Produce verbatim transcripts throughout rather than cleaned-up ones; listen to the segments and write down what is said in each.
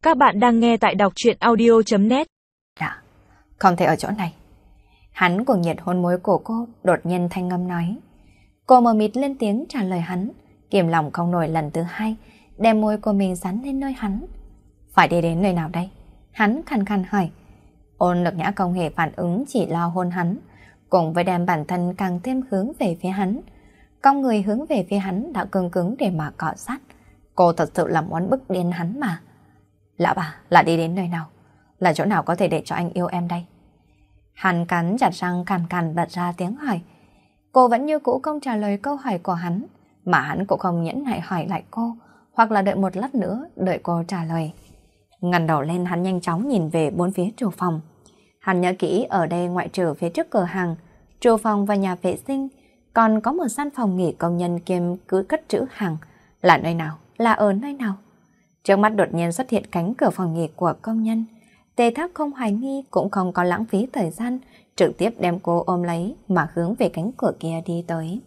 Các bạn đang nghe tại đọc truyện audio chấm net. Dạ, không thể ở chỗ này. Hắn cuồng nhiệt hôn môi của cô, đột nhiên thanh ngâm nói. Cô mờ mịt lên tiếng trả lời hắn, kiềm lòng không nổi lần thứ hai, đem môi của mình dán lên nơi hắn. Phải đi đến nơi nào đây? Hắn khàn khàn hỏi. Ôn Lực Nhã không hề phản ứng, chỉ lo hôn hắn, cùng với đem bản thân càng thêm hướng về phía hắn. Con người hướng về phía hắn đã cứng cứng để mà cọ sát. Cô thật sự là muốn bức điên hắn mà. Lão bà, là đi đến nơi nào? Là chỗ nào có thể để cho anh yêu em đây? Hắn cắn chặt răng cằn cằn bật ra tiếng hỏi. Cô vẫn như cũ không trả lời câu hỏi của hắn, mà hắn cũng không nhẫn nại hỏi lại cô, hoặc là đợi một lát nữa đợi cô trả lời. Ngẩng đầu lên, hắn nhanh chóng nhìn về bốn phía trù phòng. Hắn nhớ kỹ ở đây ngoại trừ phía trước cửa hàng, trù phòng và nhà vệ sinh, còn có một gian phòng nghỉ công nhân kiêm cứ cất trữ hàng. Là nơi nào? Là ở nơi nào? Trước mắt đột nhiên xuất hiện cánh cửa phòng nghỉ của công nhân. Tề Thác không hoài nghi cũng không có lãng phí thời gian, trực tiếp đem cô ôm lấy mà hướng về cánh cửa kia đi tới.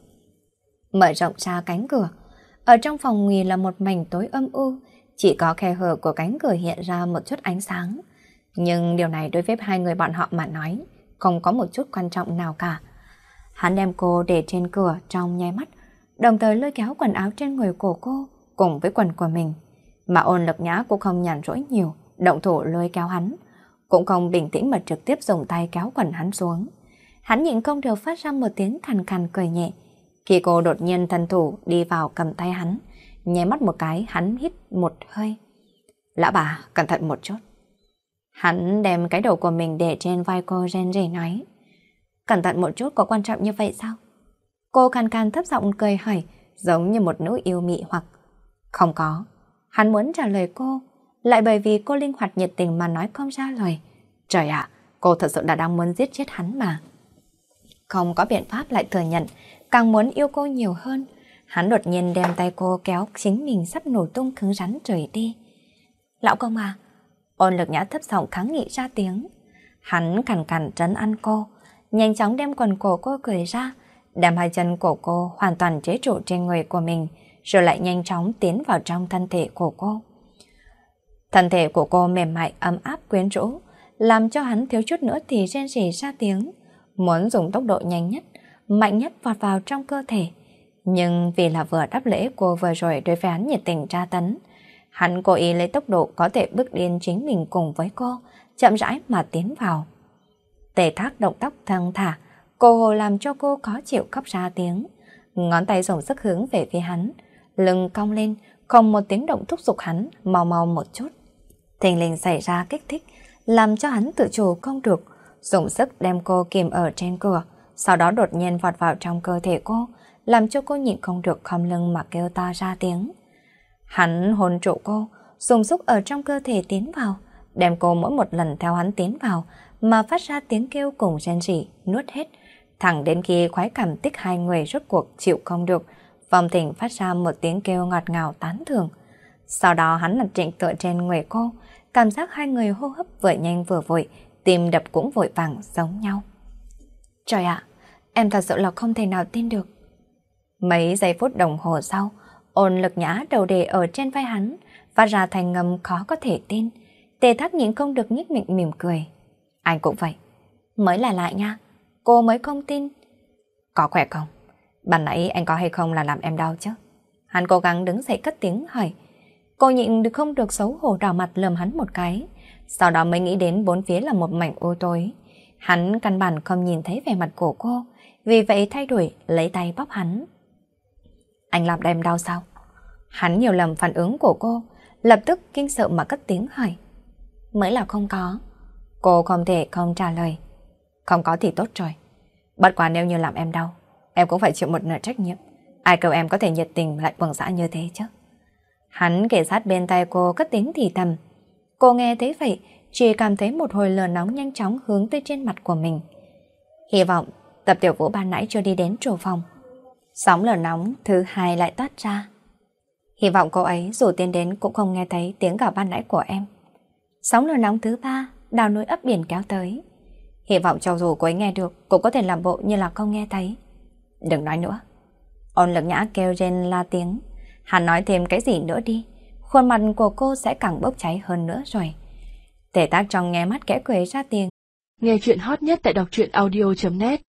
Mở rộng ra cánh cửa, ở trong phòng nghỉ là một mảnh tối âm u, chỉ có khe hở của cánh cửa hiện ra một chút ánh sáng. Nhưng điều này đối với hai người bọn họ mà nói, không có một chút quan trọng nào cả. Hắn đem cô để trên cửa trong nháy mắt, đồng thời lôi kéo quần áo trên người của cô cùng với quần của mình. Mà Ôn Lực Nhã cũng không nhàn rỗi nhiều, động thủ lôi kéo hắn, cũng không bình tĩnh mà trực tiếp dùng tay kéo quần hắn xuống. Hắn nhịn không được phát ra một tiếng khàn khàn cười nhẹ. Khi cô đột nhiên thân thủ đi vào cầm tay hắn, nháy mắt một cái, hắn hít một hơi. Lão bà, cẩn thận một chút. Hắn đem cái đầu của mình để trên vai cô, rên rỉ nói. Cẩn thận một chút có quan trọng như vậy sao? Cô khàn khàn thấp giọng cười hỏi, giống như một nữ yêu mị hoặc... Không có. Hắn muốn trả lời cô, lại bởi vì cô linh hoạt nhiệt tình mà nói không ra lời. Trời ạ, cô thật sự đã đang muốn giết chết hắn mà. Không có biện pháp lại thừa nhận, càng muốn yêu cô nhiều hơn. Hắn đột nhiên đem tay cô kéo chính mình sắp nổ tung cứng rắn rời đi. Lão công à? Ôn Lực Nhã thấp giọng kháng nghị ra tiếng. Hắn cằn cằn trấn an cô, nhanh chóng đem quần cổ cô cởi ra, đem hai chân của cô hoàn toàn chế trụ trên người của mình, rồi lại nhanh chóng tiến vào trong thân thể của cô. Thân thể của cô mềm mại ấm áp quyến rũ, làm cho hắn thiếu chút nữa thì rên rỉ ra tiếng, muốn dùng tốc độ nhanh nhất, mạnh nhất vọt vào trong cơ thể. Nhưng vì là vừa đáp lễ cô vừa rồi đối với hắn nhiệt tình tra tấn, hắn cố ý lấy tốc độ có thể bước điên chính mình cùng với cô, chậm rãi mà tiến vào. Tề Thác động tác thong thả, cô hồ làm cho cô khó chịu khóc ra tiếng, ngón tay dùng sức hướng về phía hắn, lưng cong lên, không một tiếng động thúc giục hắn mau mau một chút. Thình lình xảy ra kích thích, làm cho hắn tự chủ không được, dùng sức đem cô kìm ở trên cửa, sau đó đột nhiên vọt vào trong cơ thể cô, làm cho cô nhịn không được khom lưng mà kêu to ra tiếng. Hắn hôn trụ cô, dùng sức ở trong cơ thể tiến vào, đem cô mỗi một lần theo hắn tiến vào mà phát ra tiếng kêu cùng rên rỉ, nuốt hết, thẳng đến khi khoái cảm tích hai người rốt cuộc chịu không được, Vòng Thịnh phát ra một tiếng kêu ngọt ngào tán thưởng. Sau đó hắn đặt trịnh tựa trên người cô, cảm giác hai người hô hấp vừa nhanh vừa vội, tim đập cũng vội vàng giống nhau. Trời ạ, em thật sự là không thể nào tin được. Mấy giây phút đồng hồ sau, Ôn Lực Nhã đầu đề ở trên vai hắn, phát ra thành ngầm khó có thể tin. Tề Thác nhịn không được nhếch miệng mỉm cười. Anh cũng vậy. Mới là lại nha, cô mới không tin. Có khỏe không? Ban nãy anh có hay không là làm em đau chứ? Hắn cố gắng đứng dậy cất tiếng hỏi. Cô nhịn được không được xấu hổ đỏ mặt lườm hắn một cái. Sau đó mới nghĩ đến bốn phía là một mảnh u tối. Hắn căn bản không nhìn thấy vẻ mặt của cô, vì vậy thay đổi lấy tay bóp hắn. Anh làm em đau sao? Hắn nhiều lầm phản ứng của cô, lập tức kinh sợ mà cất tiếng hỏi. Mới là không có. Cô không thể không trả lời. Không có thì tốt rồi. Bất quá nếu như làm em đau, em cũng phải chịu một nửa trách nhiệm. Ai kêu em có thể nhiệt tình lại quầng dã như thế chứ? Hắn kề sát bên tay cô cất tiếng thì thầm. Cô nghe thấy vậy, chỉ cảm thấy một hồi lửa nóng nhanh chóng hướng tới trên mặt của mình. Hy vọng Tập Tiểu Vũ ban nãy chưa đi đến trù phòng. Sóng lửa nóng thứ hai lại toát ra. Hy vọng cô ấy dù tiến đến cũng không nghe thấy tiếng gào ban nãy của em. Sóng lửa nóng thứ ba, đào núi ấp biển kéo tới. Hy vọng cho dù cô ấy nghe được cũng có thể làm bộ như là không nghe thấy. Đừng nói nữa. Ôn Lực Nhã kêu rên la tiếng. Hắn nói thêm cái gì nữa đi. khuôn mặt của cô sẽ càng bốc cháy hơn nữa rồi. Tề Tác Trong nghe mắt kẽ cười ra tiếng. Nghe chuyện hot nhất tại đọc truyện audio chấm net